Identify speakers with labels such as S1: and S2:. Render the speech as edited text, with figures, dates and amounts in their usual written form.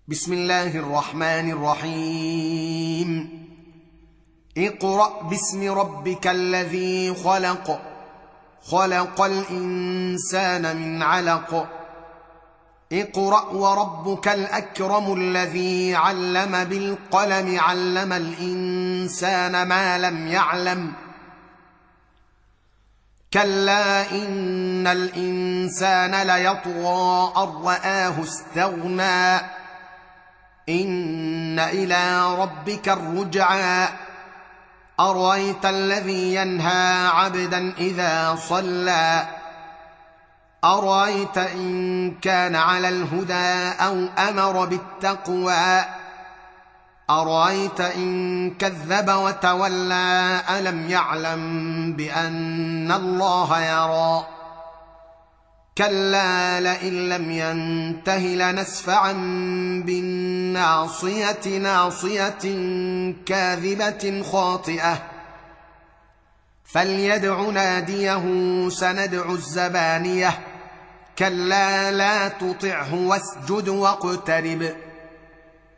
S1: بسم الله الرحمن الرحيم. اقرأ باسم ربك الذي خلق، خلق الإنسان من علق. اقرأ وربك الأكرم الذي علم بالقلم، علم الإنسان ما لم يعلم. كلا إن الإنسان ليطغى أن رآه استغنى، إن إلى ربك الرجعى. أرأيت الذي ينهى عبدا إذا صلى، أرأيت إن كان على الهدى أو أمر بالتقوى، أرأيت إن كذب وتولى. ألم يعلم بأن الله يرى. كلا لئن لم ينته لنسفعا بالناصية، ناصية كاذبة خاطئة. فليدع ناديه سندع الزبانية. كلا لا تطعه واسجد واقترب.